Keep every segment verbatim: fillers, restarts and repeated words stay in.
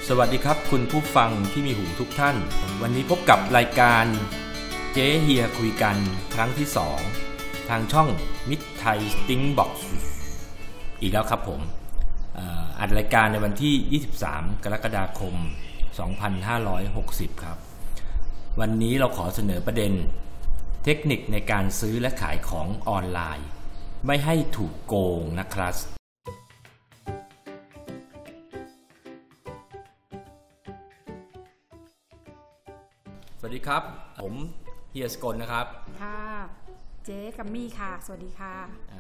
สวัสดีครับคุณผู้ฟังที่มีหูทุกท่านวันนี้พบกับรายการเจ๊เฮียคุยกันครั้งที่สองทางช่องมิตรไทยสติ้งบ็อกซ์อีกแล้วครับผมอัดรายการในวันที่ยี่สิบสามกรกฎาคมสองพันห้าร้อยหกสิบครับวันนี้เราขอเสนอประเด็นเทคนิคในการซื้อและขายของออนไลน์ไม่ให้ถูกโกงนะครับสวัสดีครับผมเฮียสกลนะครับค่ะเจ๊กัมมี่ค่ะสวัสดีค่ะ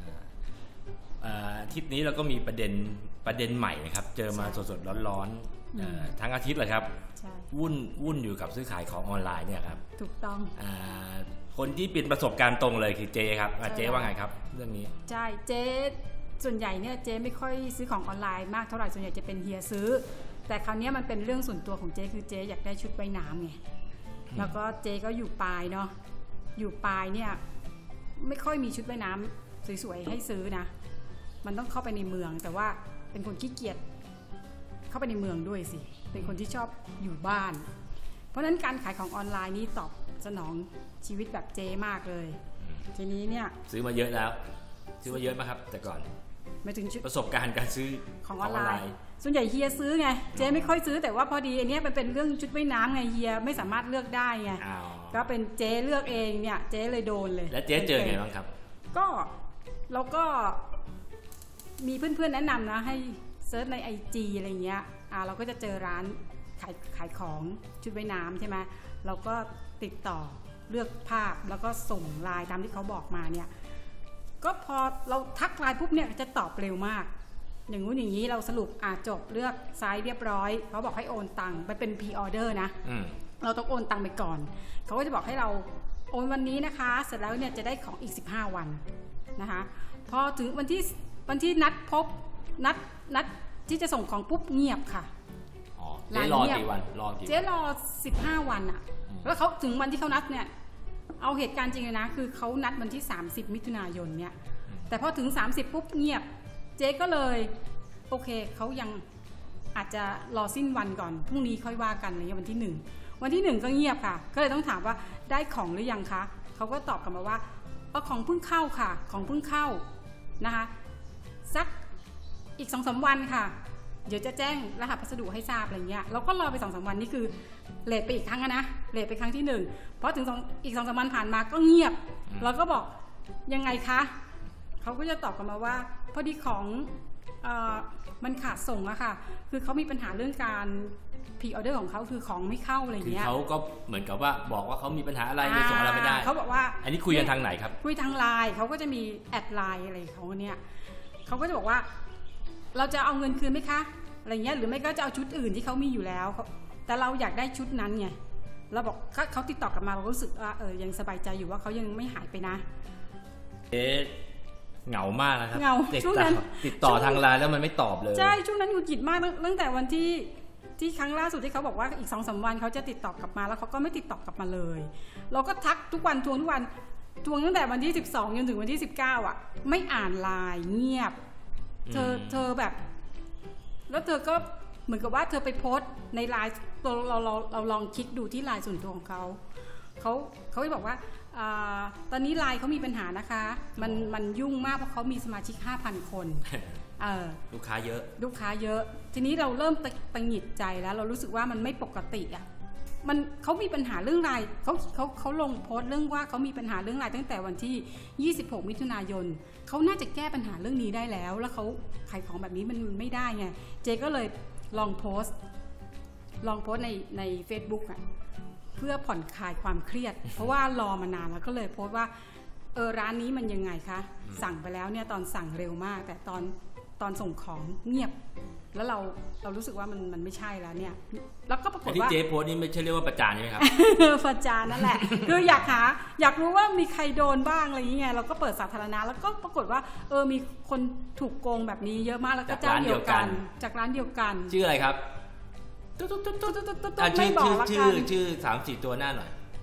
อาทิตย์นี้เราก็มีประเด็นประเด็นใหม่นะครับเจอมาสดๆร้อนๆทั้งอาทิตย์เลยครับวุ่นวุ่นอยู่กับซื้อขายของออนไลน์เนี่ยครับถูกต้องอ่าคนที่เป็นประสบการณ์ตรงเลยคือเจ๊ครับเจ๊ว่าไงครับเรื่องนี้ใช่เจ๊ส่วนใหญ่เนี่ยเจ๊ไม่ค่อยซื้อของออนไลน์มากเท่าไหร่ส่วนใหญ่จะเป็นเฮียซื้อแต่คราวนี้มันเป็นเรื่องส่วนตัวของเจ๊คือเจ๊อยากได้ชุดว่ายน้ำไงแล้วก็เจ๊ก็อยู่ปลายเนาะอยู่ปลายเนี่ยไม่ค่อยมีชุดว่ายน้ำสวยๆให้ซื้อนะมันต้องเข้าไปในเมืองแต่ว่าเป็นคนขี้เกียจเข้าไปในเมืองด้วยสิเป็นคนที่ชอบอยู่บ้านเพราะฉะนั้นการขายของออนไลน์นี้ตอบสนองชีวิตแบบเจ๊มากเลยทีนี้เนี่ยซื้อมาเยอะแล้วซื้อมาเยอะไหมครับแต่ก่อนไม่ถึงประสบการณ์การซื้อของออนไลน์ส่วนใหญ่เฮียซื้อไงเจ๊ไม่ค่อยซื้อแต่ว่าพอดีอันนี้มันเป็นเรื่องชุดว่ายน้ำไงเฮียไม่สามารถเลือกได้ไงก็เป็นเจ๊เลือกเองเนี่ยเจ๊เลยโดนเลยแล้วเจ๊เจอไงบ้างครับก็เราก็มีเพื่อนๆแนะนำนะให้เซิร์ชใน ไอ จี อะไรเงี้ยอ่าเราก็จะเจอร้านขายขายของชุดว่ายน้ำใช่ไหมเราก็ติดต่อเลือกภาพแล้วก็ส่งไลน์ตามที่เขาบอกมาเนี่ยก็พอเราทักไลน์ปุ๊บเนี่ยจะตอบเร็วมากอย่างงู้นอย่างนี้เราสรุปอ่าจบเลือกไซส์เรียบร้อยเขาบอกให้โอนตังค์ไปเป็น พรี ออเดอร์ นะเราต้องโอนตังค์ไปก่อนเขาก็จะบอกให้เราโอนวันนี้นะคะเสร็จแล้วเนี่ยจะได้ของอีกสิบห้าวันนะคะพอถึงวันที่วันที่นัดพบนัดนัดที่จะส่งของปุ๊บเงียบค่ะอ๋อเจ๊รอกี่วันรอกี่เจ๊รอสิบห้าวันอะแล้วเขาถึงวันที่เขานัดเนี่ยเอาเหตุการณ์จริงเลยนะคือเขานัดวันที่สามสิบมิถุนายนเนี่ยแต่พอถึงสามสิบปุ๊บเงียบเจ๊ก็เลยโอเคเขายังอาจจะรอสิ้นวันก่อนพรุ่งนี้ค่อยว่ากันอะไรเงี้ยวันที่หนึ่งวันที่หนึ่งก็เงียบค่ะก็เลยต้องถามว่าได้ของหรือยังคะเขาก็ตอบกลับมาว่าเอาของเพิ่งเข้าค่ะของเพิ่งเข้านะคะสักอีก สองถึงสาม วันค่ะเดี๋ยวจะแจ้งรหัสพัสดุให้ทราบอะไรเงี้ยเราก็รอไป สองถึงสาม วันนี่คือเลทไปอีกครั้งนะเลทไปครั้งที่หนึ่งพอถึงอีก สองถึงสาม วันผ่านมาก็เงียบเราก็บอกยังไงคะเขาก็จะตอบกลับมาว่าพอดีของเอ่อมันขาดส่งอะค่ะคือเขามีปัญหาเรื่องการพรีออเดอร์ของเขาคือของไม่เข้าอะไรเงี้ยคือเขาก็เหมือนกับว่าบอกว่าเขามีปัญหาอะไรไม่ส่งอะไรไม่ได้เขาบอกว่าอันนี้คุยกันทางไหนครับคุยทางไลน์เขาก็จะมีแอดไลน์อะไรของเนี่ยเขาก็จะบอกว่าเราจะเอาเงินคืนไหมคะอะไรเงี้ยหรือไม่ก็จะเอาชุดอื่นที่เขามีอยู่แล้วแต่เราอยากได้ชุดนั้นไงเราบอกเขาติดต่อกลับมาเรารู้สึกว่าเออยังสบายใจอยู่ว่าเขายังไม่หายไปนะเอ๊ะเหงามากนะครับเหงาช่วงนั้นติดต่อทางไลน์แล้วมันไม่ตอบเลยใช่ช่วงนั้นหงุดหงิดมากตั้งแต่วันที่ที่ครั้งล่าสุดที่เขาบอกว่าอีก สองถึงสาม วันเขาจะติดต่อกลับมาแล้วเขาก็ไม่ติดต่อกลับมาเลยเราก็ทักทุกวันทวงทุกวันทวงตั้งแต่วันที่สิบสองจนถึงวันที่สิบเก้าอ่ะไม่อ่านไลน์เงียบเธอเธอแบบแล้วเธอก็เหมือนกับว่าเธอไปโพสต์ในไลน์เราเราเราเราลองคลิกดูที่ไลน์ส่วนตัวของเขาเขาเขาไปบอกว่าตอนนี้ไลน์เขามีปัญหานะคะมันมันยุ่งมากเพราะเขามีสมาชิก ห้าพัน คนลูกค้าเยอะลูกค้าเยอะทีนี้เราเริ่มตังหงิดใจแล้วเรารู้สึกว่ามันไม่ปกติอ่ะมันเขามีปัญหาเรื่องไลน์เขาเขาเขาลงโพสต์เรื่องว่าเขามีปัญหาเรื่องไลน์ตั้งแต่วันที่ยี่สิบหกมิถุนายนเขาน่าจะแก้ปัญหาเรื่องนี้ได้แล้วแล้วเขาขายของแบบนี้มันไม่ได้ไงเจก็เลยลองโพสต์ลองโพสต์ในใน Facebook อ่ะเพื่อผ่อนคลายความเครียดเพราะว่ารอมานานแล้วก็เลยโพสต์ว่าเออร้านนี้มันยังไงคะสั่งไปแล้วเนี่ยตอนสั่งเร็วมากแต่ตอนตอนส่งของเงียบแล้วเราเรารู้สึกว่ามันมันไม่ใช่แล้วเนี่ยแล้วก็ปรากฏว่าที่เจ๊โพสนี่ไม่ใช่เรียกว่าประจานใช่ไหมครับประจานนั่นแหละคืออยากหาอยากรู้ว่ามีใครโดนบ้างอะไรอย่างเงี้ยเราก็เปิดสาธารณะแล้วก็ปรากฏว่าเออมีคนถูกโกงแบบนี้เยอะมากแล้วก็เจ้าเดียวกันจากร้านเดียวกันชื่ออะไรครับตุ๊ดตุ๊ดตุ๊ดตุ๊ดตุ๊ดไม่บอกละกันชื่อชื่อสามสี่ตัวหน้าหน่อย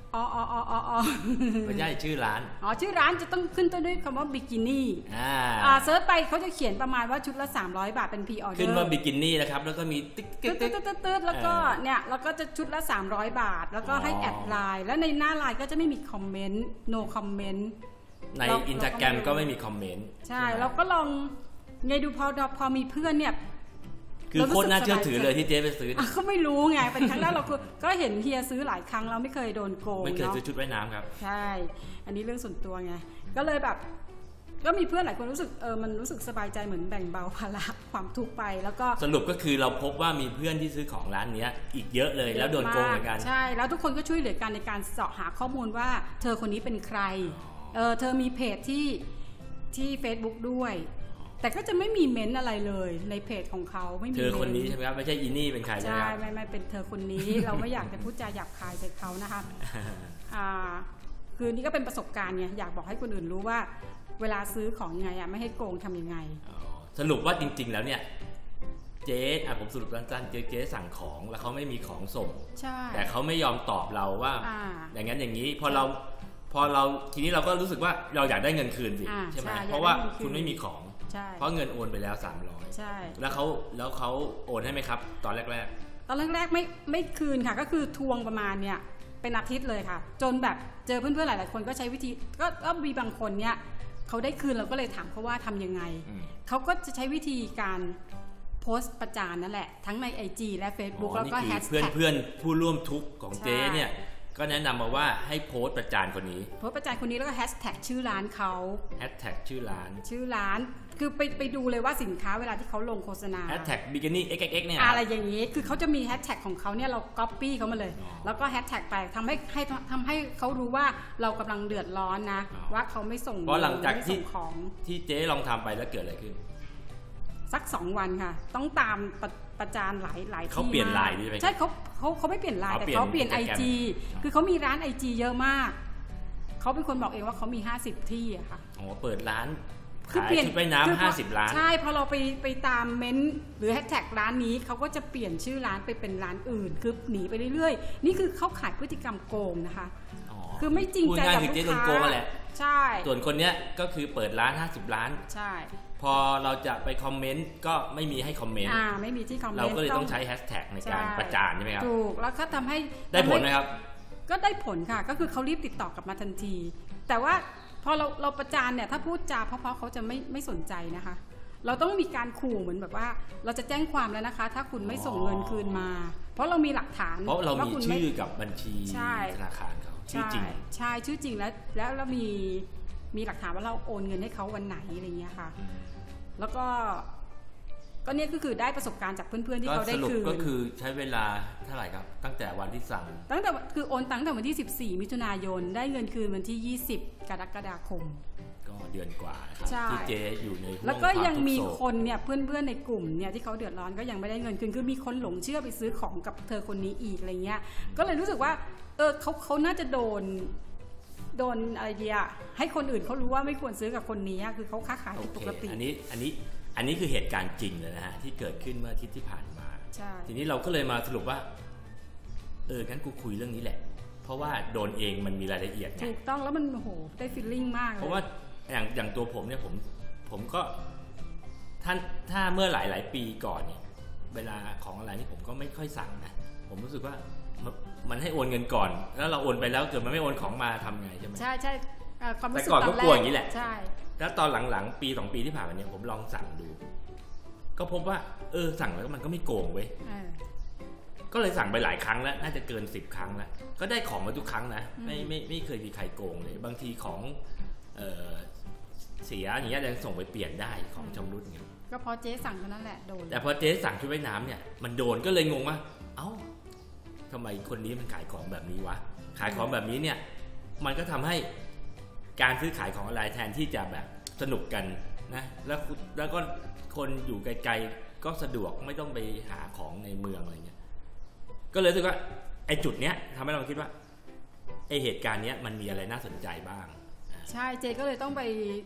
อ๋ออ๋ออ๋ออ๋อไม่ใช่ชื่อร้านอ๋อชื่อร้านจะต้องขึ้นต้นด้วยคำว่าบิกินี่อ่าอ่าเซิร์ชไปเขาจะเขียนประมาณว่าชุดละสามร้อยบาทเป็นพรีออเดอร์ขึ้นว่าบิกินี่นะครับแล้วก็มีติ๊กติ๊กติ๊กติ๊กติ๊กแล้วก็เนี่ยแล้วก็จะชุดละสามร้อยบาทแล้วก็ให้แอดไลน์แล้วในหน้าไลน์ก็จะไม่มีคอมเมนต์ no comment ใน Instagram ก็ไม่มีคอมเมนต์ใช่เราก็ลองไงดูพอพอมีเพื่อนเนี่ยคือโคตรน่าเชื่อถือเลยที่เจ๊ไปซื้อเขาไม่รู้ไงเป็นครั้งแรกเราก็เห็นเฮียซื้อหลายครั้งเราไม่เคยโดนโกงไม่เคยซื้อชุดว่ายน้ำครับใช่อันนี้เรื่องส่วนตัวไงก็เลยแบบก็มีเพื่อนหลายคนรู้สึกเออมันรู้สึกสบายใจเหมือนแบ่งเบาภาระความทุกข์ไปแล้วก็สรุปก็คือเราพบว่ามีเพื่อนที่ซื้อของร้านนี้อีกเยอะเลยแล้วโดนโกงเหมือนกันใช่แล้วทุกคนก็ช่วยเหลือกันในการเสาะหาข้อมูลว่าเธอคนนี้เป็นใครเออเธอมีเพจที่ที่ Facebook ด้วยแต่ก็จะไม่มีเม้นอะไรเลยในเพจของเขาไม่มีเธอคนนี้ใช่ไหมครับไม่ใช่อีนี่เป็นใครใช่ไหมครับใช่ไม่ไม่เป็นเธอคนนี้ เราไม่อยากจะพูดจาหยาบคายใส่เขานะคะอ่าคือนี่ก็เป็นประสบการณ์ไงอยากบอกให้คนอื่นรู้ว่าเวลาซื้อของยังไงอะไม่ให้โกงทำยังไงสรุปว่าจริงๆแล้วเนี่ยเจ๊อ่ะผมสรุปสั้นๆเจ๊เจ๊สั่งของแล้วเขาไม่มีของส่งแต่เขาไม่ยอมตอบเราว่าอย่างนั้นอย่างนี้พอเราพอเราทีนี้เราก็รู้สึกว่าเราอยากได้เงินคืนสิใช่ไหมเพราะว่าคุณไม่มีของเพราะเงินโอนไปแล้วสามร้อยใช่แล้วเขาแล้วเขาโอนให้ไหมครับตอนแรกๆตอนแรกๆไม่ไม่คืนค่ะก็คือทวงประมาณเนี่ยเป็นอาทิตย์เลยค่ะจนแบบเจอเพื่อนๆหลายๆคนก็ใช้วิธีก็ก็มีบางคนเนี่ยเขาได้คืนเราก็เลยถามเขาว่าทำยังไงเขาก็จะใช้วิธีการโพสต์ประจานนั่นแหละทั้งใน ไอ จี และ Facebook แล้วก็แฮชแท็กเพื่อนๆผู้ร่วมทุกข์ของเจ๊เนี่ยก็แนะนำมาว่าให้โพสต์ประจานคนนี้โพสต์ประจานคนนี้แล้วก็แฮชแท็กชื่อร้านเขาแฮชแท็กชื่อร้านชื่อร้านคือไปไปดูเลยว่าสินค้าเวลาที่เขาลงโฆษณาแฮชแท็กบิกินี่ เอ็กซ์ เอ็กซ์ เอ็กซ์ เนี่ยอะไรอย่างนี้คือเขาจะมีแฮชแท็กของเขาเนี่ยเราก๊อปปี้เขามาเลยแล้วก็แฮชแท็กไปทำให้ให้ทำให้เขารู้ว่าเรากำลังเดือดร้อนนะว่าเขาไม่ส่งเพราะหลังจากที่ของที่เจ๊ลองทำไปแล้วเกิดอะไรขึ้นสักสองวันค่ะต้องตามประประจานหลายหลายที่เขาเปลี่ยนไลน์ใช่ไหมใช่เขาเขาเขาไม่เปลี่ยนไลน์แต่เขาเปลี่ยน ไอ จี คือเขามีร้าน ไอ จี เยอะมากเขาเป็นคนบอกเองว่าเขามีห้าสิบที่อะค่ะอ๋อเปิดร้านขายชุดว่ายน้ำห้าสิบร้านใช่พอเราไปไปตามเม้นหรือแฮชแท็กร้านนี้เขาก็จะเปลี่ยนชื่อร้านไปเป็นร้านอื่นคือหนีไปเรื่อยๆนี่คือเขาขายพฤติกรรมโกงนะคะคือไม่จริงใจกับลูกค้าใช่ส่วนคนเนี้ยก็คือเปิดร้านห้าสิบร้านใช่พอเราจะไปคอมเมนต์ก็ไม่มีให้คอมเมนต์อ่าไม่มีที่คอมเมนต์เราก็เลยต้องใช้แฮชแท็กในการประจานใช่ไหมครับถูกแล้วก็ทำให้ได้ผลไหมครับก็ได้ผลค่ะก็คือเขารีบติดต่อกลับมาทันทีแต่ว่าพอเราเราประจานเนี่ยถ้าพูดจาเพราะๆเขาจะไม่ไม่สนใจนะคะเราต้องมีการขู่เหมือนแบบว่าเราจะแจ้งความแล้วนะคะถ้าคุณไม่ส่งเงินคืนมาเพราะเรามีหลักฐานเพราะเรามีชื่อกับบัญชีธนาคารเขาชื่อจริงใช่ชื่อจริงแล้วแล้วเรามีมีหลักฐานว่าเราโอนเงินให้เขาวันไหนอะไรเงี้ยค่ะแล้วก็ก็เนี่ยก็คือได้ประสบการณ์จากเพื่อนๆที่เขาได้คืนก็คือใช้เวลาเท่าไหร่ครับตั้งแต่วันที่สั่งตั้งแต่คือโอนตั้งแต่วันที่สิบสี่มิถุนายนได้เงินคืนวันที่ยี่สิบกรกฎาคมก็เดือนกว่าครับที่เจอยู่ในแล้วก็ยังมีคนเนี่ยเพื่อนๆในกลุ่มเนี่ยที่เขาเดือดร้อนก็ยังไม่ได้เงินคืนคือมีคนหลงเชื่อไปซื้อของกับเธอคนนี้อีกอะไรเงี้ยก็เลยรู้สึกว่าเออเขาเขาน่าจะโดนโดนอะไรดีอะให้คนอื่นเขารู้ว่าไม่ควรซื้อกับคนนี้คือเขาค้าขายปกติอันนี้อันนี้อันนี้คือเหตุการณ์จริงเลยนะฮะที่เกิดขึ้นเมื่ออาทิตย์ที่ผ่านมาทีนี้เราก็เลยมาสรุปว่าเอองั้นกูคุยเรื่องนี้แหละเพราะว่าโดนเองมันมีรายละเอียดไงถูกต้องแล้วมันโอ้โหได้ฟีลลิ่งมากเลยเพราะว่าอย่างอย่างตัวผมเนี่ยผมผมก็ท่านถ้าเมื่อหลายหลายปีก่อนเนี่ยเวลาของอะไรนี่ผมก็ไม่ค่อยสั่งนะผมรู้สึกว่ามันให้โอนเงินก่อนแล้วเราโอนไปแล้วเกิดมันไม่โอนของมาทำไงใช่ไหมใช่ใช่ความรู้สึกแต่ก่อนก็กลัวอย่างนี้แหละใช่แล้วตอนหลังๆปีสองปีที่ผ่านมาเนี่ยผมลองสั่งดูก็พบว่าเออสั่งแล้วมันก็ไม่โกงเว้ยก็เลยสั่งไปหลายครั้งแล้วน่าจะเกินสิบครั้งแล้วก็ได้ของมาทุกครั้งนะไม่ไม่ไม่เคยมีใครโกงเลยบางทีของเออเสียอย่างเงี้ยยังส่งไปเปลี่ยนได้ของชำรุดอย่างเงี้ยก็พอเจ๊สั่งเท่านั้นแหละโดนแต่พอเจ๊สั่งชุดว่ายน้ำเนี่ยมันโดนก็เลยงงว่าเอ้าทำไมคนนี้มันขายของแบบนี้วะขายของแบบนี้เนี่ยมันก็ทำให้การซื้อขายของออนไลน์แทนที่จะแบบสนุกกันนะแล้วแล้วก็คนอยู่ไกลๆก็สะดวกไม่ต้องไปหาของในเมืองอะไรเงี้ยก็เลยรู้สึกว่าไอ้จุดเนี้ยทำให้เราคิดว่าไอ้เหตุการณ์เนี้ยมันมีอะไรน่าสนใจบ้างใช่เจก็เลยต้องไป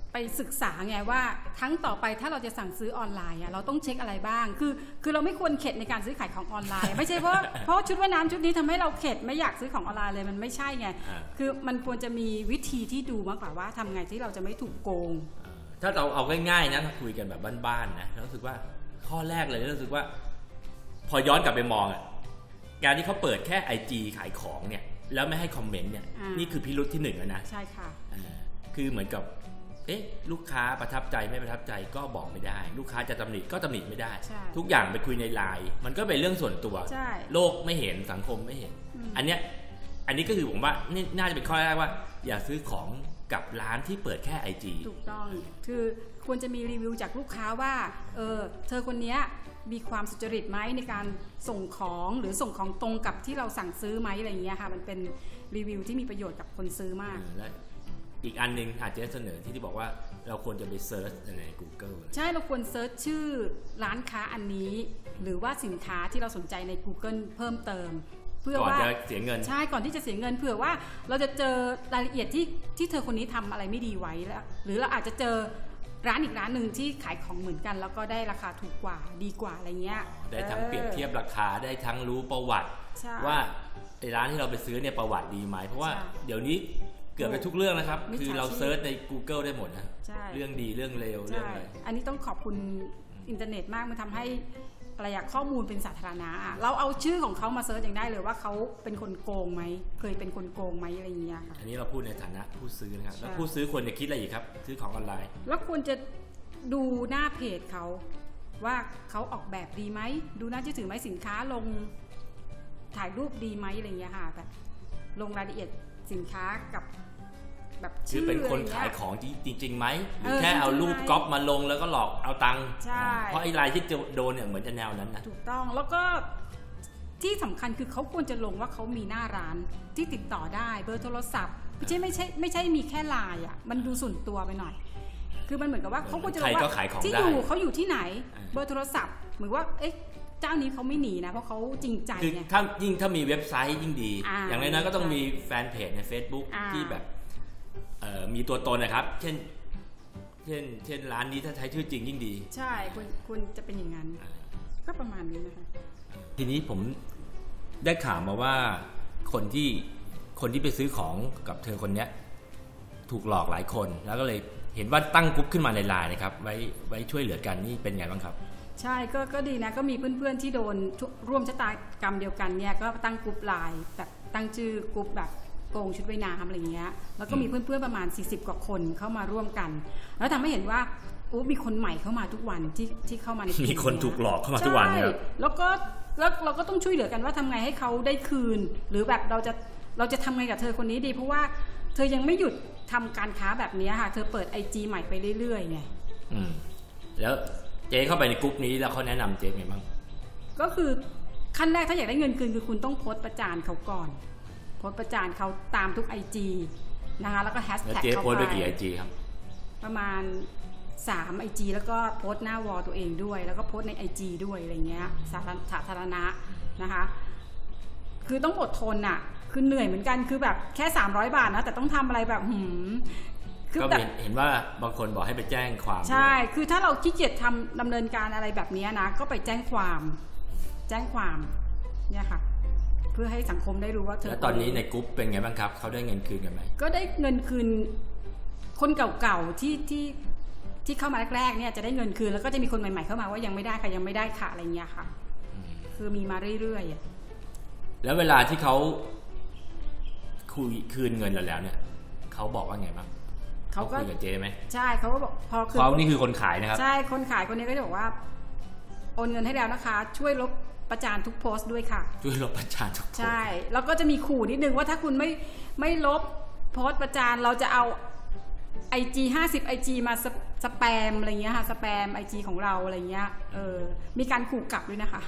ไปศึกษาไงว่าครั้งต่อไปถ้าเราจะสั่งซื้อออนไลน์อ่ะเราต้องเช็คอะไรบ้างคือคือเราไม่ควรเข็ดในการซื้อขายของออนไลน์ ไม่ใช่เพราะเพราะชุดว่ายน้ำชุดนี้ทำให้เราเข็ดไม่อยากซื้อของออนไลน์เลยมันไม่ใช่ไงคือมันควรจะมีวิธีที่ดูมากกว่าว่าทำไงที่เราจะไม่ถูกโกงถ้าเราเอาง่ายๆนะถ้าคุยกันแบบบ้านๆนะรู้สึกว่าข้อแรกเลยรู้สึกว่าพอย้อนกลับไปมองอ่ะการที่เขาเปิดแค่ ไอ จี ขายของเนี่ยแล้วไม่ให้คอมเมนต์เนี่ยนี่คือพิรุธที่หนึ่งแล้วนะใช่ค่ะคือเหมือนกับเอ๊ะลูกค้าประทับใจไม่ประทับใจก็บอกไม่ได้ลูกค้าจะตำหนิก็ตำหนิไม่ได้ทุกอย่างไปคุยในไลน์มันก็เป็นเรื่องส่วนตัวโลกไม่เห็นสังคมไม่เห็นอันเนี้ยอันนี้ก็คือผมว่านี่น่าจะเป็นข้อแรกว่าอย่าซื้อของกับร้านที่เปิดแค่ ไอ จีถูกต้องคือควรจะมีรีวิวจากลูกค้าว่าเออเธอคนนี้มีความสุจริตไหมในการส่งของหรือส่งของตรงกับที่เราสั่งซื้อไหมอะไรอย่างเงี้ยค่ะมันเป็นรีวิวที่มีประโยชน์กับคนซื้อมากและอีกอันนึงอาจจะเสนอที่ที่บอกว่าเราควรจะไปเซิร์ชใน Google ใช่เราควรเซิร์ชชื่อร้านค้าอันนี้หรือว่าสินค้าที่เราสนใจใน Google เพิ่มเติมเพื่อว่าก่อนจะเสียเงินใช่ก่อนที่จะเสียเงินเผื่อว่าเราจะเจอรายละเอียดที่ที่เธอคนนี้ทำอะไรไม่ดีไว้แล้วหรือเราอาจจะเจอร้านอีกร้านหนึ่งที่ขายของเหมือนกันแล้วก็ได้ราคาถูกกว่าดีกว่าอะไรเงี้ยได้ทั้งเปรียบเทียบราคาได้ทั้งรู้ประวัติว่าไอ้ร้านที่เราไปซื้อเนี่ยประวัติดีไหมเพราะว่าเดี๋ยวนี้เกือบไปทุกเรื่องนะครับคือเราเซิร์ชใน Google ได้หมดนะเรื่องดีเรื่องเลวเรื่องอะไรอันนี้ต้องขอบคุณอินเทอร์เน็ตมากมันทำให้อะไรอยากข้อมูลเป็นสาธารณะเราเอาชื่อของเขามาเซิร์ชยังได้เลยว่าเขาเป็นคนโกงไหมเคยเป็นคนโกงไหมอะไรอย่างเงี้ยค่ะอันนี้เราพูดในฐานะผู้ซื้อนะครับแล้วผู้ซื้อควรจะคิดอะไรอีกครับซื้อของออนไลน์แล้วควรจะดูหน้าเพจเขาว่าเขาออกแบบดีไหมดูน่าเชื่อถือไหมสินค้าลงถ่ายรูปดีไหมอะไรอย่างเงี้ยค่ะแบบลงรายละเอียดสินค้ากับแบบชื่อเป็นคนขายของจริงๆไหมหรือแค่เอารูปก๊อปมาลงแล้วก็หลอกเอาตังค์เพราะไอ้รายที่โดนเนี่ยเหมือนจะแนวนั้นนะถูกต้องแล้วก็ที่สำคัญคือเขาควรจะลงว่าเขามีหน้าร้านที่ติดต่อได้เบอร์โทรศัพท์ไม่ใช่ไม่ใช่ไม่ใช่มีแค่ไลน์อ่ะมันดูส่วนตัวไปหน่อยคือมันเหมือนกับว่าเขาควรจะลงว่าที่อยู่เขาอยู่ที่ไหนเบอร์โทรศัพท์เหมือนว่าเอ๊ะเจ้านี้เขาไม่หนีนะเพราะเขาจริงใจไงถ้ายิ่งถ้ามีเว็บไซต์ยิ่งดีอย่างน้อยๆก็ต้องมีแฟนเพจใน Facebook ที่แบบมีตัวตนนะครับเช่นเช่นเช่นร้านนี้ถ้าใช้ชื่อจริงยิ่งดีใช่คุณคุณจะเป็นอย่างนั้นก็ประมาณนี้นะคะทีนี้ผมได้ข่าวมาว่าคนที่คนที่ไปซื้อของกับเธอคนนี้ถูกหลอกหลายคนแล้วก็เลยเห็นว่าตั้งกลุ่มขึ้นมาในไลน์นะครับไว้ไว้ช่วยเหลือกันนี่เป็นไงบ้างครับใช่ก็ก็ดีนะก็มีเพื่อนๆที่โดนร่วมชะตากรรมเดียวกันเนี่ยก็ตั้งกลุ่มไลน์แบบตั้งชื่อกลุ่มแบบโกงชุดว่ายน้ำอะไรเงี้ยแล้วก็มีเพื่อนๆประมาณสี่สิบกว่าคนเข้ามาร่วมกันแล้วทำให้เห็นว่าโอ้มีคนใหม่เข้ามาทุกวันที่ที่เข้ามาในมีคนถูกหลอกเข้ามาทุกวันเนี่ยแล้วก็แล้วเราก็ต้องช่วยเหลือกันว่าทำไงให้เขาได้คืนหรือแบบเราจะเราจะทำไงกับเธอคนนี้ดีเพราะว่าเธอยังไม่หยุดทำการค้าแบบนี้ค่ะเธอเปิด ไอ จี ใหม่ไปเรื่อยๆไงอืมแล้วเจ๊เข้าไปในกลุ่มนี้แล้วเขาแนะนำเจ๊ไงบ้างก็คือขั้นแรกถ้าอยากได้เงินคืนคือคุณต้องโพสต์ประจานเขาก่อนโพสต์ประจานเขาตามทุก ไอ จี นะคะแล้วก็แฮชแท็กเขาไปเจ๊โพสต์ไปกี่ ไอ จี ครับประมาณสาม ไอ จี แล้วก็โพสต์หน้าวอลตัวเองด้วยแล้วก็โพสต์ใน ไอ จี ด้วยอะไรเงี้ยสาธารณะนะคะคือต้องอดทนน่ะคือเหนื่อยเหมือนกันคือแบบแค่สามร้อยบาทนะแต่ต้องทำอะไรแบบหืมคือแบบเห็นว่าบางคนบอกให้ไปแจ้งความใช่คือถ้าเราขี้เกียจทำดำเนินการอะไรแบบนี้นะก็ไปแจ้งความแจ้งความเนี่ยค่ะเพื่อให้สังคมได้รู้ว่าเธอแล้วตอนนี้ในกลุ่มเป็นไงบ้างครับเขาได้เงินคืนกันไหมก็ได้เงินคืนคนเก่าๆที่ที่ที่เข้ามาแรกๆเนี่ยจะได้เงินคืนแล้วก็จะมีคนใหม่ๆเข้ามาว่ายังไม่ได้ค่ะยังไม่ได้ค่ะอะไรเงี้ยค่ะคือมีมาเรื่อยๆแล้วเวลาที่เขาคุยคืนเงินเราแล้วเนี่ยเขาบอกว่าไงบ้างเขาคุยกับเจ๊ไหมใช่เขาก็บอกพอคือเขานี่คือคนขายนะครับใช่คนขายคนนี้ก็จะบอกว่าโอนเงินให้แล้วนะคะช่วยลบประจานทุกโพสต์ด้วยค่ะช่วยลบประจานทุกโพสต์ใช่แล้วก็จะมีขู่นิดนึงว่าถ้าคุณไม่ไม่ลบโพสต์ประจานเราจะเอา ไอ จี ห้าสิบ ไอ จี มาสแปมอะไรเงี้ยค่ะสแปม ไอ จี ของเราอะไรเงี้ยเออมีการขู่กลับด้วยนะคะ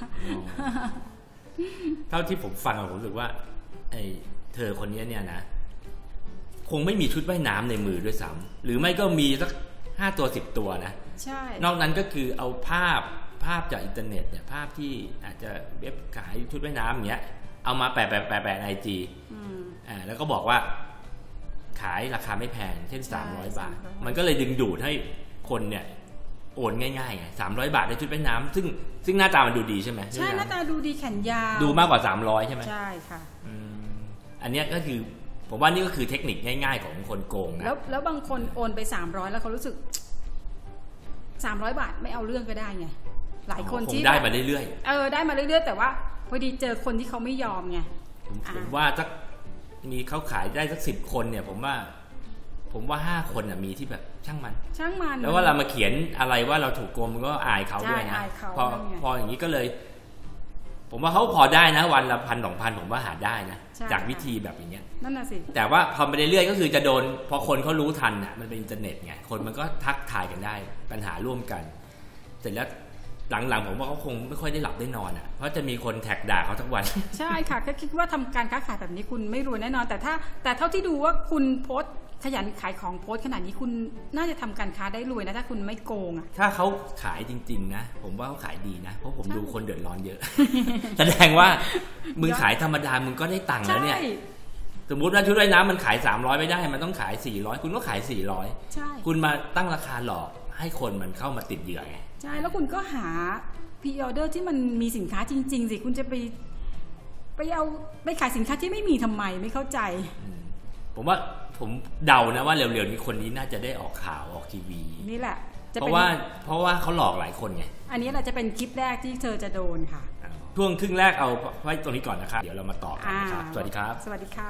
เท่าที่ผมฟังผมรู้สึกว่าไอ้เธอคนนี้เนี่ยนะคงไม่มีชุดว่ายน้ำในมือด้วยซ้ำหรือไม่ก็มีสักห้าตัวสิบตัวนะใช่นอกนั้นก็คือเอาภาพภาพจากอินเทอร์เน็ตเนี่ยภาพที่อาจจะเว็บขายชุดว่ายน้ำอย่างเงี้ยเอามาแปะแปะแปะแปะในไอจีอ่าแล้วก็บอกว่าขายราคาไม่แพงเช่นสามร้อยบาทสามร้อยมันก็เลยดึงดูดให้คนเนี่ยโอนง่ายๆไงสามร้อยบาทในชุดว่ายน้ำซึ่งซึ่งหน้าตามันดูดีใช่ไหมใช่หน้าตาดูดีแขนยาวดูมากกว่าสามร้อยใช่ไหมใช่ค่ะอืมอันเนี้ยก็คือผมว่านี่ก็คือเทคนิคง่ายๆของคนโกงนะแล้วแล้วบางคนโอนไปสามร้อยแล้วเขารู้สึกสามร้อยบาทไม่เอาเรื่องก็ได้ไงหลายคนที่ได้มาเรื่อยเออได้มาเรื่อยๆแต่ว่าพอดีเจอคนที่เขาไม่ยอมไงๆผมอ่าผมว่าสักมีเขาขายได้สักสิบคนเนี่ย ผมว่า ผมว่าห้าคนน่ะมีที่แบบช่างมันช่างมันแล้วว่าเรามาเขียนอะไรว่าเราถูกโกงมันก็อายเขาด้วยใช่นะอายเขาพอนั่นไงพออย่างนี้ก็เลย ผมว่าเขาพอได้นะวันละพันสองพันผมว่าหาได้นะใช่จากวิธีแบบอย่างเงี้ยนั่นน่ะสิแต่ว่าพอไปเรื่อยๆก็คือจะโดนพอคนเขารู้ทันอ่ะมันเป็นอินเทอร์เน็ตไงคนมันก็ทักทายกันได้ปัญหาร่วมกัน เสร็จแล้วหลังๆผมว่าเขาคงไม่ค่อยได้หลับได้นอนอ่ะเพราะจะมีคนแท็กด่าเขาทั้งวันใช่ค่ะก็คิดว่าทำการค้าขายแบบนี้คุณไม่รวยแน่นอน แต่ถ้าแต่เท่าที่ดูว่าคุณโพสต์ขยันขายของโพสต์ขนาดนี้คุณน่าจะทำการค้าได้รวยนะถ้าคุณไม่โกงอ่ะถ้าเขาขายจริงๆนะผมว่าเขาขายดีนะเพราะผมใช่ดูคนเดือดร้อนเยอะ แสดงว่ามึงขายธรรมดามึงก็ได้ตังค์แล้วเนี่ยใช่สมมุติว่าชุดว่ายน้ำมันขายสามร้อยไม่ได้มันต้องขายสี่ร้อยคุณก็ขายสี่ร้อยใช่คุณมาตั้งราคาหลอกให้คนมันเข้ามาติดเหยื่อไงใช่แล้วคุณก็หาพรีออเดอร์ที่มันมีสินค้าจริงๆสิคุณจะไปไปเอาไปขายสินค้าที่ไม่มีทำไมไม่เข้าใจผมว่าผมเดานะว่าเร็วๆนี้คนนี้น่าจะได้ออกข่าวออกทีวีนี่แหละจะเพเป็นราะว่าเพราะว่าเขาหลอกหลายคนไงอันนี้แหละจะเป็นคลิปแรกที่เธอจะโดนค่ะช่วงครึ่งแรกเอาไว้ตรงนี้ก่อนนะครับเดี๋ยวเรามาต่อกันอ่านะครับสวัสดีครับสวัสดีค่ะ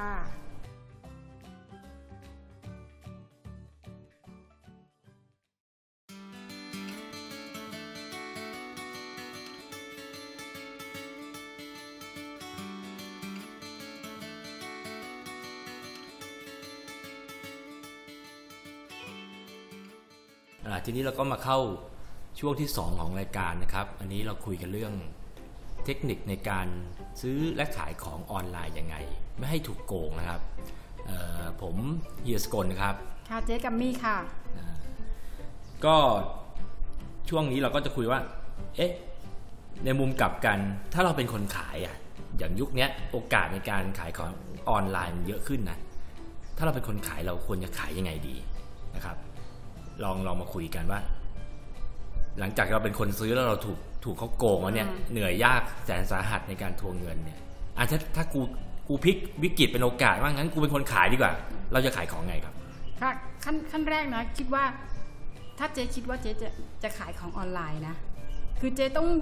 อ่าทีนี้เราก็มาเข้าช่วงที่สองของรายการนะครับอันนี้เราคุยกันเรื่องเทคนิคในการซื้อและขายของออนไลน์ยังไงไม่ให้ถูกโกงนะครับผมเฮียสกลนะครับค่ะเจ๊กัมมี่ค่ะก็ช่วงนี้เราก็จะคุยว่าเอ๊ะในมุมกลับกันถ้าเราเป็นคนขายอ่ะอย่างยุคนี้โอกาสในการขายของออนไลน์มันเยอะขึ้นนะถ้าเราเป็นคนขายเราควรจะขายยังไงดีนะครับลองลองมาคุยกันว่าหลังจากเราเป็นคนซื้อแล้วเราถูกถูกเขาโกงแล้วเนี่ยเหนื่อยยากแสนสาหัสในการทวงเงินเนี่ยอ่ะถ้าถ้ากูกูพลิกวิกฤตเป็นโอกาสว่างั้นกูเป็นคนขายดีกว่าเราจะขายของไงครับค่ะขั้นขั้นแรกนะคิดว่าถ้าเจ๊คิดว่าเจ๊จะจะขายของออนไลน์นะคือเจ๊ต้อง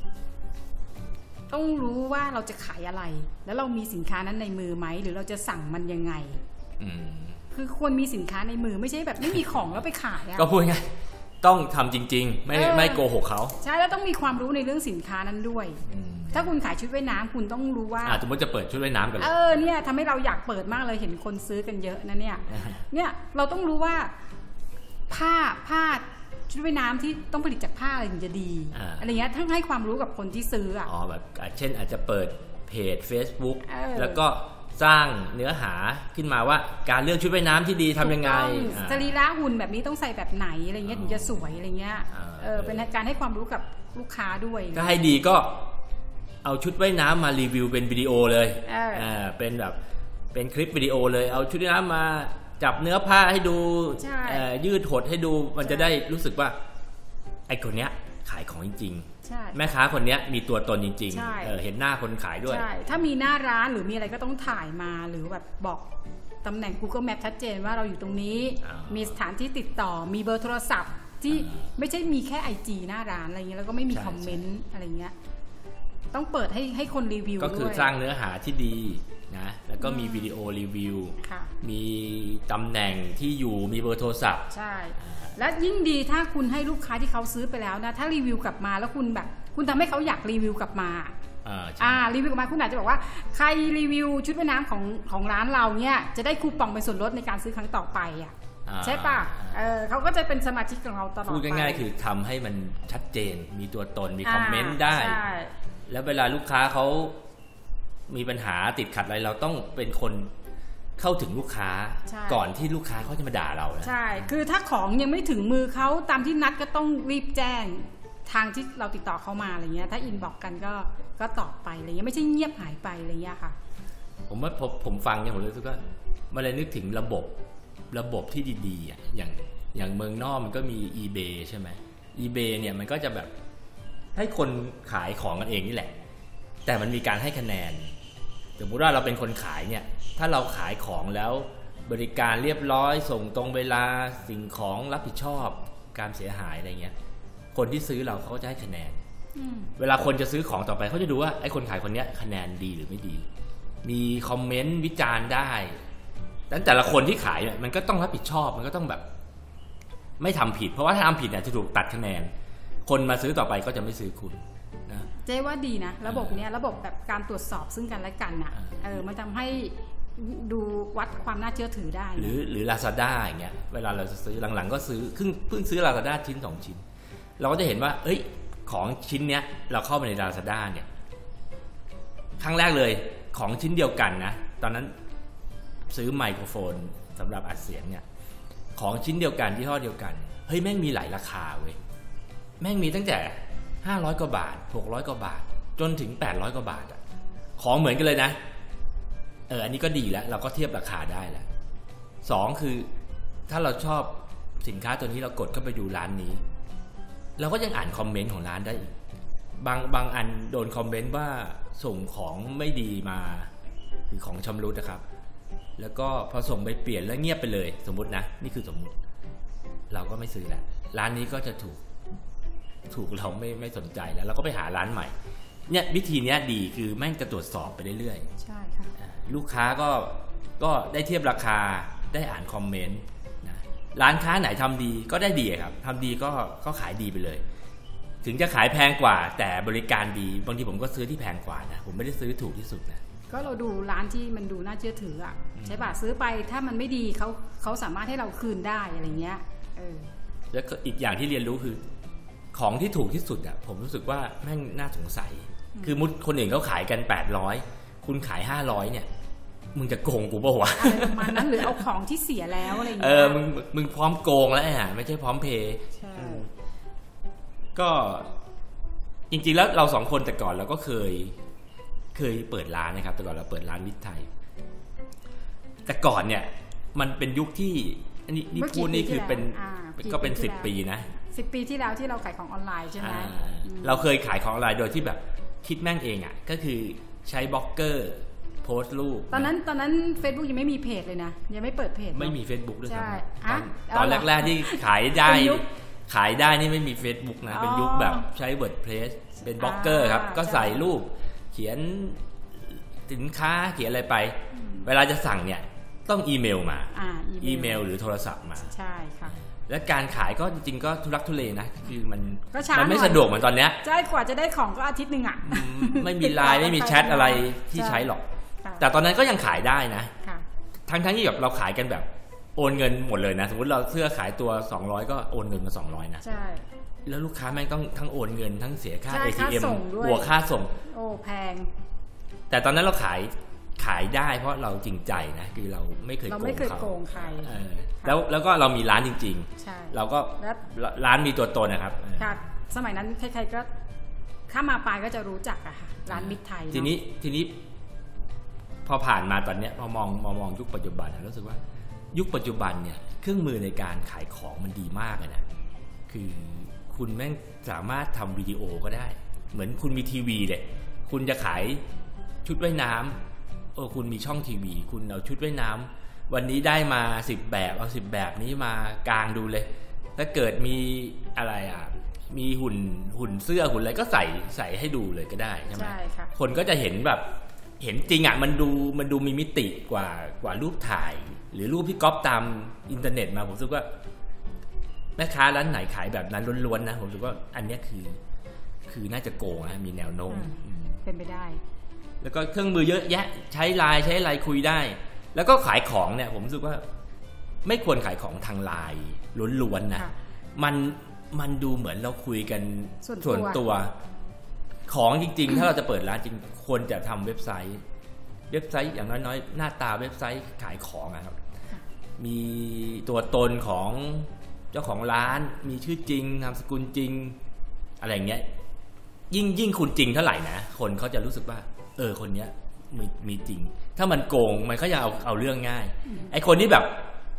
ต้องรู้ว่าเราจะขายอะไรแล้วเรามีสินค้านั้นในมือไหมหรือเราจะสั่งมันยังไงอืมคือควรมีสินค้าในมือไม่ใช่แบบไม่มีของแล้วไปขายอะก็พูดง่ายต้องทำจริงๆไม่ไม่โกหกเขาใช่แล้วต้องมีความรู้ในเรื่องสินค้านั้นด้วยถ้าคุณขายชุดว่ายน้ำคุณต้องรู้ว่าสมมติจะเปิดชุดว่ายน้ำกันเออเนี่ยทำให้เราอยากเปิดมากเลยเห็นคนซื้อกันเยอะนะเนี่ยเนี่ยเราต้องรู้ว่าผ้าผ้าชุดว่ายน้ำที่ต้องผลิตจากผ้าอะไรถึงจะดีอะไรเงี้ยทั้งให้ความรู้กับคนที่ซื้ออ่ะอ๋อแบบเช่นอาจจะเปิดเพจ Facebook แล้วก็สร้างเนื้อหาขึ้นมาว่าการเลือกชุดว่ายน้ำที่ดีทำยังไงสรีระหุ่นแบบนี้ต้องใส่แบบไหนอะไรเงี้ยถึงจะสวยอะไรเงี้ยเออเป็นการให้ความรู้กับลูกค้าด้วยก็ให้ดีก็เอาชุดว่ายน้ำมารีวิวเป็นวิดีโอเลยอ่าเป็นแบบเป็นคลิปวิดีโอเลยเอาชุดว่ายน้ำมาจับเนื้อผ้าให้ดูยืดหดให้ดูมันจะได้รู้สึกว่าไอ้คนเนี้ยขายของจริงๆแม่ค้าคนนี้มีตัวตนจริงๆ เออ เห็นหน้าคนขายด้วยใช่ถ้ามีหน้าร้านหรือมีอะไรก็ต้องถ่ายมาหรือแบบบอกตำแหน่ง Google Map ชัดเจนว่าเราอยู่ตรงนี้มีสถานที่ติดต่อมีเบอร์โทรศัพท์ที่ไม่ใช่มีแค่ ไอ จี หน้าร้านอะไรเงี้ยแล้วก็ไม่มีคอมเมนต์อะไรเงี้ยต้องเปิดให้ให้คนรีวิวก็คือสร้างเนื้อหาที่ดีนะแล้วก็มีวิดีโอรีวิวมีตำแหน่งที่อยู่มีเบอร์โทรศัพท์ใช่และยิ่งดีถ้าคุณให้ลูกค้าที่เขาซื้อไปแล้วนะถ้ารีวิวกลับมาแล้วคุณแบบคุณทำให้เขาอยากรีวิวกลับมาอ่ารีวิวกลับมาคุณอาจจะบอกว่าใครรีวิวชุดว่ายน้ำของของร้านเราเนี่ยจะได้คูปองเป็นส่วนลดในการซื้อครั้งต่อไปอ่ะใช่ป่ะเออเขาก็จะเป็นสมาชิกของเราตลอดไปพูดง่ายๆคือทำให้มันชัดเจนมีตัวตนมีคอมเมนต์ได้แล้วเวลาลูกค้าเขามีปัญหาติดขัดอะไรเราต้องเป็นคนเข้าถึงลูกค้าก่อนที่ลูกค้าเขาจะมาด่าเรานะใช่คือถ้าของยังไม่ถึงมือเขาตามที่นัดก็ต้องรีบแจ้งทางที่เราติดต่อเขามาอะไรเงี้ยถ้าอินบอกกันก็ก็ตอบไปอะไรเงี้ยไม่ใช่เงียบหายไปอะไรเงี้ยค่ะผมว่าผมผมฟังเนี่ยผมรู้สึกว่ามันเลยนึกถึงระบบระบบที่ดีๆอ่ะอย่างอย่างเมืองนอกมันก็มี eBay ใช่ไหม eBay เนี่ยมันก็จะแบบให้คนขายของกันเองนี่แหละแต่มันมีการให้คะแนนสมมติว่าเราเป็นคนขายเนี่ยถ้าเราขายของแล้วบริการเรียบร้อยส่งตรงเวลาสิ่งของรับผิดชอบการเสียหายอะไรเงี้ยคนที่ซื้อเราเขาจะให้คะแนนเวลาคนจะซื้อของต่อไปเขาจะดูว่าไอ้คนขายคนนี้คะแนนดีหรือไม่ดีมีคอมเมนต์วิจารณ์ได้แต่ละคนที่ขายเนี่ยมันก็ต้องรับผิดชอบมันก็ต้องแบบไม่ทำผิดเพราะว่าถ้าทำผิดเนี่ยจะถูกตัดคะแนนคนมาซื้อต่อไปก็จะไม่ซื้อคุณนะเจ๊ว่าดีนะระบบเนี้ยระบบแบบการตรวจสอบซึ่งกันและกันน่ะเออมันทำให้ดูวัดความน่าเชื่อถือได้หรือหรือ Lazada อย่างเงี้ยเวลาเราจะซื้อหลังๆก็ซื้อเพิ่งเพิ่งซื้อ Lazada ชิ้นสองชิ้นเราก็จะเห็นว่าเอ้ยของชิ้นเนี้ยเราเข้าไปใน Lazada เนี่ยครั้งแรกเลยของชิ้นเดียวกันนะตอนนั้นซื้อไมโครโฟนสำหรับอัดเสียงเนี่ยของชิ้นเดียวกันที่ห้อเดียวกันเฮ้ยแม่งมีหลายราคาเว้ยแม่งมีตั้งแต่ห้าร้อยกว่าบาทหกร้อยกว่าบาทจนถึงแปดร้อยกว่าบาทอ่ะของเหมือนกันเลยนะเอออันนี้ก็ดีแล้วเราก็เทียบราคาได้แล้วสองคือถ้าเราชอบสินค้าตัวนี้เรากดเข้าไปดูร้านนี้เราก็ยังอ่านคอมเมนต์ของร้านได้อีกบางบางอันโดนคอมเมนต์ว่าส่งของไม่ดีมาคือของชำรุดนะครับแล้วก็พอส่งไปเปลี่ยนแล้วเงียบไปเลยสมมตินะนี่คือสมมติเราก็ไม่ซื้อแล้วร้านนี้ก็จะถูกถูกเราไม่ไม่สนใจแล้วเราก็ไปหาร้านใหม่เนี่ยวิธีนี้ดีคือแม่งจะตรวจสอบไปเรื่อยๆใช่ค่ะลูกค้าก็ก็ได้เทียบราคาได้อ่านคอมเมนต์นะร้านค้าไหนทำดีก็ได้ดีครับทำดีก็ก็ขายดีไปเลยถึงจะขายแพงกว่าแต่บริการดีบางทีผมก็ซื้อที่แพงกว่านะผมไม่ได้ซื้อถูกที่สุดนะก็เราดูร้านที่มันดูน่าเชื่อถืออ่ะใช่ป่ะซื้อไปถ้ามันไม่ดีเขาเขาสามารถให้เราคืนได้อะไรเงี้ยเออแล้วอีกอย่างที่เรียนรู้คือของที่ถูกที่สุดอ่ะผมรู้สึกว่าแม่งน่าสงสัยคือมุดคนอื่นเขาขายกันแปดร้อยคุณขายห้าร้อยเนี่ยมึงจะโกงกูป่ะวะอะไรประมาณนั้นหรือเอาของที่เสียแล้วอะไรอย่างเงี้ยเออมึงมึงพร้อมโกงแล้วอ่ะไม่ใช่พร้อมเพย์ใช่ก็จริงๆแล้วเราสองคนแต่ก่อนเราก็เคยเคยเปิดร้านนะครับแต่ก่อนเราเปิดร้านมิตรไทยแต่ก่อนเนี่ยมันเป็นยุคที่อันนี้นี่พูดนี่คือเป็นก็เป็นสิบปีนะสิบปีที่แล้วที่เราขายของออนไลน์ใช่ไหมเราเคยขายของออนไลน์โดยที่แบบคิดแม่งเองอ่ะก็คือใช้บล็อกเกอร์โพสต์รูปตอนนั้นตอนนั้น Facebook ยังไม่มีเพจเลยนะยังไม่เปิดเพจไม่มี Facebook ด้วยครับตอนแรกๆที่ขายได้ขายได้นี่ไม่มี Facebook นะเป็นยุคแบบใช้ WordPress เป็นบล็อกเกอร์ครับก็ใส่รูปเขียนสินค้าเขียนอะไรไปเวลาจะสั่งเนี่ยต้องอีเมลมาอีเมลหรือโทรศัพท์มาใช่ค่ะและการขายก็จริงๆก็ทุรักทุเลนะคือมันมันไม่สะดวกเหมือนตอนเนี้ยใช่กว่าจะได้ของก็อาทิตย์นึงอ่ะไม่มีไลน์ไม่มีแชทอะไรที่ใช้หรอกแต่ตอนนั้นก็ยังขายได้นะทั้งทั้งที่แบบเราขายกันแบบโอนเงินหมดเลยนะสมมติเราเสื้อขายตัวสองร้อยก็โอนเงินมาสองร้อยนะใช่แล้วลูกค้าแม่งต้องทั้งโอนเงินทั้งเสียค่า เอ ที เอ็ม หัวค่าส่งโอ้แพงแต่ตอนนั้นเราขายขายได้เพราะเราจริงใจนะคือเราไม่เคยโกงเขาเราไม่เคยโกงใครแล้วแล้วก็เรามีร้านจริงๆเราก็ร้านมีตัวตนนะครับค่ะสมัยนั้นใครๆก็ถ้ามาปลายก็จะรู้จักอะค่ะร้านมิตรไทยทีนี้ทีนี้พอผ่านมาตอนเนี้ยพอมองมองมองยุคปัจจุบันรู้สึกว่ายุคปัจจุบันเนี่ยเครื่องมือในการขายของมันดีมากเลยนะคือคุณแม่งสามารถทำวิดีโอก็ได้เหมือนคุณมีทีวีเลยคุณจะขายชุดว่ายน้ำเออคุณมีช่องทีวีคุณเอาชุดว่ายน้ำวันนี้ได้มาสิบแบบเอาสิบแบบนี้มากางดูเลยถ้าเกิดมีอะไรอ่ะมีหุ่นหุ่นเสื้อหุ่นอะไรก็ใส่ใส่ให้ดูเลยก็ได้ใช่ไหมใช่ค่ะคนก็จะเห็นแบบเห็นจริงอ่ะมันดูมันดูมีมิติกว่ากว่ารูปถ่ายหรือรูปที่ก๊อปตามอินเทอร์เน็ตมาผมรู้สึกว่าแม่ค้าร้านไหนขายแบบนั้นล้วนๆนะผมรู้สึกว่าอันนี้คือคือน่าจะโกงนะมีแนวโน้มเป็นไปได้แล้วก็เครื่องมือเยอะแยะใช้ไลน์ใช้ไลน์คุยได้แล้วก็ขายของเนี่ยผมรู้สึกว่าไม่ควรขายของทางไลน์ล้วนๆนะมันมันดูเหมือนเราคุยกันส่วนตัวของจริงๆถ้าเราจะเปิดร้านจริงควรจะทำเว็บไซต์เว็บไซต์อย่างน้อยๆหน้าตาเว็บไซต์ขายของนะครับมีตัวตนของเจ้าของร้านมีชื่อจริงนามสกุลจริงอะไรเงี้ยยิ่งยิ่งคุณจริงเท่าไหร่นะคนเขาจะรู้สึกว่าเออคนเนี้ยมีมีจริงถ้ามันโกงมันก็ยังเอาเอาเรื่องง่ายไอ้คนที่แบบ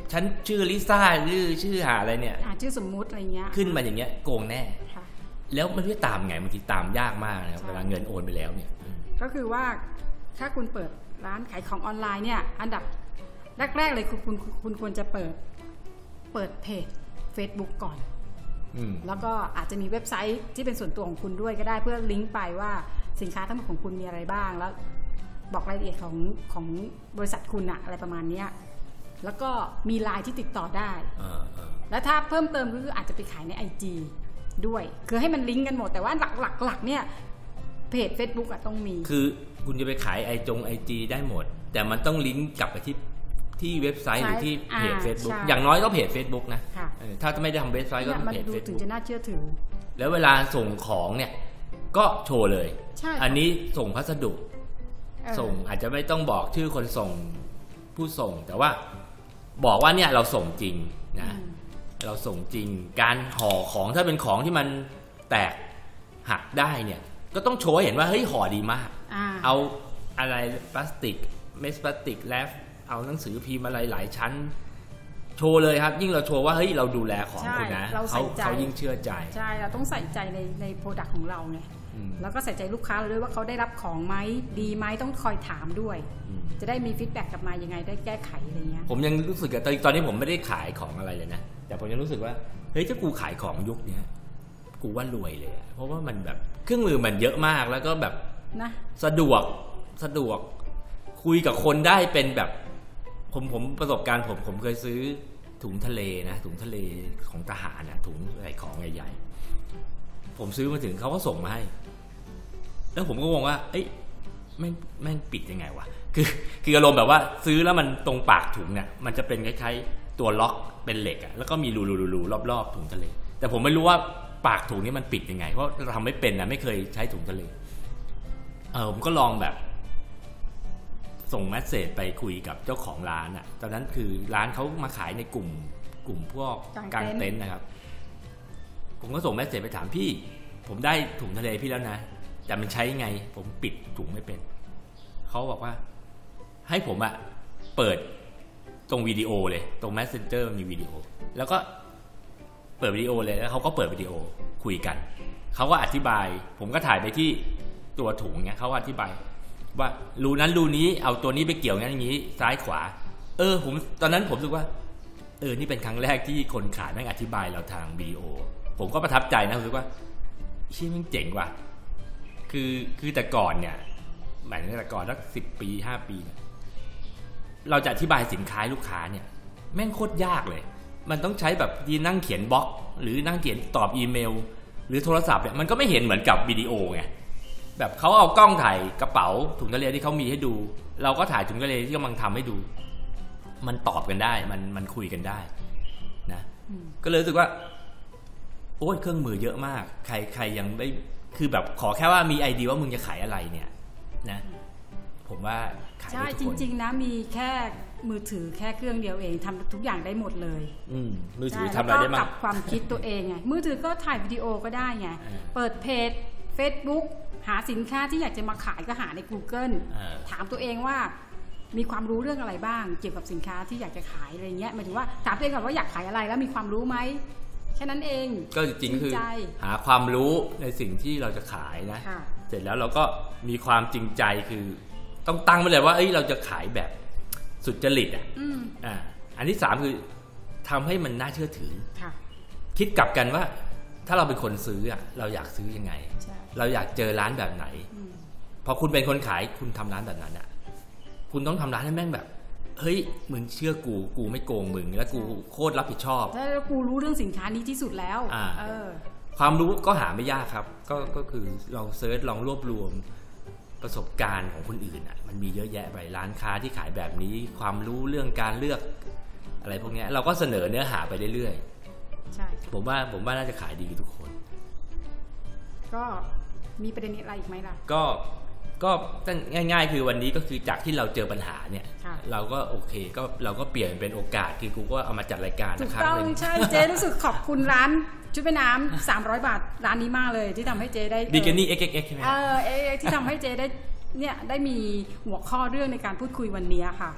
ฉันชื่อลิซ่าชื่อชื่อหาอะไรเนี่ยชื่อสมมุติอะไรเงี้ยขึ้นมาอย่างเงี้ยโกงแน่แล้วมันไม่ตามไงบางทีตามยากมากนะครับเวลาเงินโอนไปแล้วเนี่ยก็คือว่าถ้าคุณเปิดร้านขายของออนไลน์เนี่ยอันดับแรกๆเลยคุณคุณคุณควรจะเปิดเปิดเพจ Facebook ก่อนแล้วก็อาจจะมีเว็บไซต์ที่เป็นส่วนตัวของคุณด้วยก็ได้เพื่อลิงก์ไปว่าสินค้าทั้งหมดของคุณมีอะไรบ้างแล้วบอกรายละเอียดของของบริษัทคุณอะอะไรประมาณนี้แล้วก็มีไลน์ที่ติดต่อได้แล้วถ้าเพิ่มเติมก็คืออาจจะไปขายใน ไอ จี ด้วยคือให้มันลิงก์กันหมดแต่ว่าหลักๆเนี่ยเพจ Facebook อะต้องมีคือคุณจะไปขายไอจง ไอ จี ได้หมดแต่มันต้องลิงก์กลับไปที่ที่เว็บไซต์หรือที่เพจ Facebook อย่างน้อยก็เพจ Facebook นะถ้าจะไม่ได้ทำเว็บไซต์ก็ต้องเพจ Facebook ถึงจะน่าเชื่อถือแล้วเวลาส่งของเนี่ยก็โชว์เลยอันนี้ส่งพัสดุส่งอาจจะไม่ต้องบอกชื่อคนส่งผู้ส่งแต่ว่าบอกว่าเนี่ยเราส่งจริงนะเราส่งจริงการห่อของถ้าเป็นของที่มันแตกหักได้เนี่ยก็ต้องโชว์ให้เห็นว่าเฮ้ยห่อดีมากเอาอะไรพลาสติกเมสพลาสติกแลฟเอาหนังสือพิมพ์อะไรหลายชั้นโชว์เลยครับยิ่งเราโชว์ว่าเฮ้ยเราดูแลของคุณนะเขาเขายิ่งเชื่อใจใช่เราต้องใส่ใจในในโปรดักต์ของเราไงแล้วก็ใส่ใจลูกค้าเราด้วยว่าเขาได้รับของไหมดีไหมต้องคอยถามด้วยจะได้มีฟีดแบ็กกลับมายังไงได้แก้ไขอะไรเงี้ยผมยังรู้สึกกับตอนนี้ผมไม่ได้ขายของอะไรเลยนะแต่ผมยังรู้สึกว่าเฮ้ยถ้ากูขายของยุคนี้กูว่ารวยเลยเพราะว่ามันแบบเครื่องมือมันเยอะมากแล้วก็แบบนะสะดวกสะดวกคุยกับคนได้เป็นแบบผมผมประสบการณ์ผมผมเคยซื้อถุงทะเลนะถุงทะเลของทหารนะถุงใส่ของใหญ่ๆผมซื้อมาถึงเขาก็ส่งมาให้แล้วผมก็งงว่าเอ้ยแม่งแม่งปิดยังไงวะคือคืออารมณ์แบบว่าซื้อแล้วมันตรงปากถุงเนี่ยมันจะเป็นคล้ายๆตัวล็อกเป็นเหล็กอะแล้วก็มีรูๆๆรอบๆถุงทะเลแต่ผมไม่รู้ว่าปากถุงนี้มันปิดยังไงเพราะเราทำไม่เป็นนะไม่เคยใช้ถุงทะเลเออผมก็ลองแบบส่งเมสเสจไปคุยกับเจ้าของร้านอ่ะตอนนั้นคือร้านเขามาขายในกลุ่มกลุ่มพวกกางเต็นท์นะครับผมก็ส่งเมสเสจไปถามพี่ผมได้ถุงทะเลพี่แล้วนะแต่มันใช้ไงผมปิดถุงไม่เป็นเขาบอกว่าให้ผมอ่ะเปิดตรงวิดีโอเลยตรง Messenger มีวิดีโอแล้วก็เปิดวิดีโอเลยแล้วเขาก็เปิดวิดีโอคุยกันเขาก็อธิบายผมก็ถ่ายไปที่ตัวถุงเงี้ยเขาอธิบายว่ารูนั้นรูนี้เอาตัวนี้ไปเกี่ยวงั้นอย่างนี้ซ้ายขวาเออผมตอนนั้นผมรู้สึกว่าเออนี่เป็นครั้งแรกที่คนขายแม่งอธิบายเราทางวิดีโอผมก็ประทับใจนะรู้สึกว่าเชี่ยมันเจ๋งว่ะคือคือแต่ก่อนเนี่ยหมายถึงแต่ก่อนสักสิบปีห้าปีเราจะอธิบายสินค้าลูกค้าเนี่ยแม่งโคตรยากเลยมันต้องใช้แบบที่นั่งเขียนบล็อกหรือนั่งเขียนตอบอีเมลหรือโทรศัพท์เนี่ยมันก็ไม่เห็นเหมือนกับวิดีโอไงแบบเขาเอากล้องถ่ายกระเป๋าถุงทะเลที่เขามีให้ดูเราก็ถ่ายถุงทะเลที่กำลังทำให้ดูมันตอบกันได้มันมันคุยกันได้นะก็เลยรู้สึกว่าโอ้ยเครื่องมือเยอะมากใครใครยังไม่คือแบบขอแค่ว่ามีไอเดียว่ามึงจะขายอะไรเนี่ยนะผมว่าขายได้ทุกคนใช่จริงๆนะมีแค่มือถือแค่เครื่องเดียวเองทำทุกอย่างได้หมดเลยมือถือทำอะไรได้บ้างกับความคิดตัวเองไงมือถือก็ถ่ายวิดีโอก็ได้ไงเปิดเพจ Facebookหาสินค้าที่อยากจะมาขายก็หาใน Google ถามตัวเองว่ามีความรู้เรื่องอะไรบ้างเกี่ยวกับสินค้าที่อยากจะขายอะไรเงี้ยหมายถึงว่าถามตัวเองก่อนว่าอยากขายอะไรแล้วมีความรู้ไหมแค่นั้นเองก็จริงๆคือหาความรู้ในสิ่งที่เราจะขายนะเสร็จแล้วเราก็มีความจริงใจคือต้องตั้งไว้เลยว่าเอ้ยเราจะขายแบบสุจริตอ่ะอ่าอันที่สามคือทำให้มันน่าเชื่อถือคิดกลับกันว่าถ้าเราเป็นคนซื้ออ่ะเราอยากซื้อยังไงเราอยากเจอร้านแบบไหนพอคุณเป็นคนขายคุณทำร้านแบบนั้นอ่ะคุณต้องทำร้านให้แม่งแบบเฮ้ยมึงเชื่อกูกูไม่โกงมึงแล้วกูโคตรรับผิดชอบแล้วกูรู้เรื่องสินค้านี้ที่สุดแล้วเออความรู้ก็หาไม่ยากครับก็ก็คือลองเซิร์ชลองรวบรวมประสบการณ์ของคนอื่นอ่ะมันมีเยอะแยะไปร้านค้าที่ขายแบบนี้ความรู้เรื่องการเลือกอะไรพวกนี้เราก็เสนอเนื้อหาไปเรื่อยๆใช่ผมว่าผมว่าน่าจะขายดีกับทุกคนก็มีประเด็นอะไรอีกไหมล่ะก็ก็ง่ายๆคือวันนี้ก็คือจากที่เราเจอปัญหาเนี่ยเราก็โอเคก็เราก็เปลี่ยนเป็นโอกาสคือกูก็เอามาจัดรายการถูกต้องใช่เจ๊รู้สึกขอบคุณร้านชุดว่ายน้ำสามร้อยบาทร้านนี้มากเลยที่ทำให้เจ๊ได้บิกินี่ เอ็กซ์ เอ็กซ์ เอ็กซ์ ใช่ไหมเออเอที่ทำให้เจ๊ได้เนี่ยได้มีหัวข้อเรื่องในการพูดคุยวันนี้ค่ะ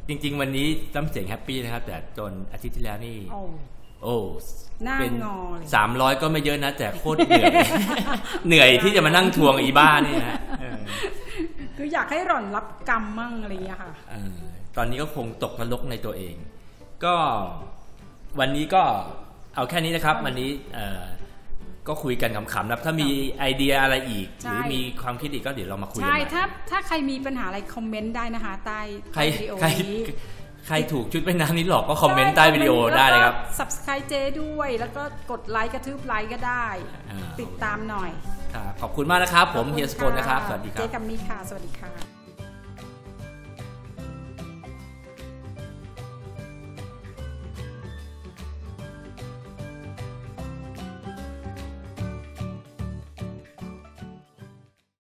จริงๆวันนี้น้ำเสียงแฮปปี้นะครับแต่จนอาทิตย์ที่แล้วนี่โอ้โอ้เป็นงอเลยสามร้อยก็ไม่เยอะนะแต่โคตรเหนื่อย เหนื่อยที่จะมานั่งทวงอีบ้านี่ฮะคืออยากให้หล่อนรับกรรมมั่งอะไรอย่างเงี้ยค่ะตอนนี้ก็คงตกนรกในตัวเองก็วันนี้ก็เอาแค่นี้นะครับวันนี้ก็คุยกันขำๆนะถ้ามีไอเดียอะไรอีกหรือมีความคิดอีกก็เดี๋ยวเรามาคุยกันใช่ถ้าถ้าใครมีปัญหาอะไรคอมเมนต์ได้นะคะใต้วิดีโอนี้ใครถูกชุดว่ายน้ำนี้หลอกก็คอมเมนต์ใต้วิดีโอได้เลยครับ Subscribe เจด้วยแล้วก็กดไลค์กระทืบไลค์ก็ได้ติดตามหน่อยขอบคุณมากนะครับผมเฮียสกลนะครับสวัสดีครับเจกัมมี่ค่ะสวัสดีค่ะ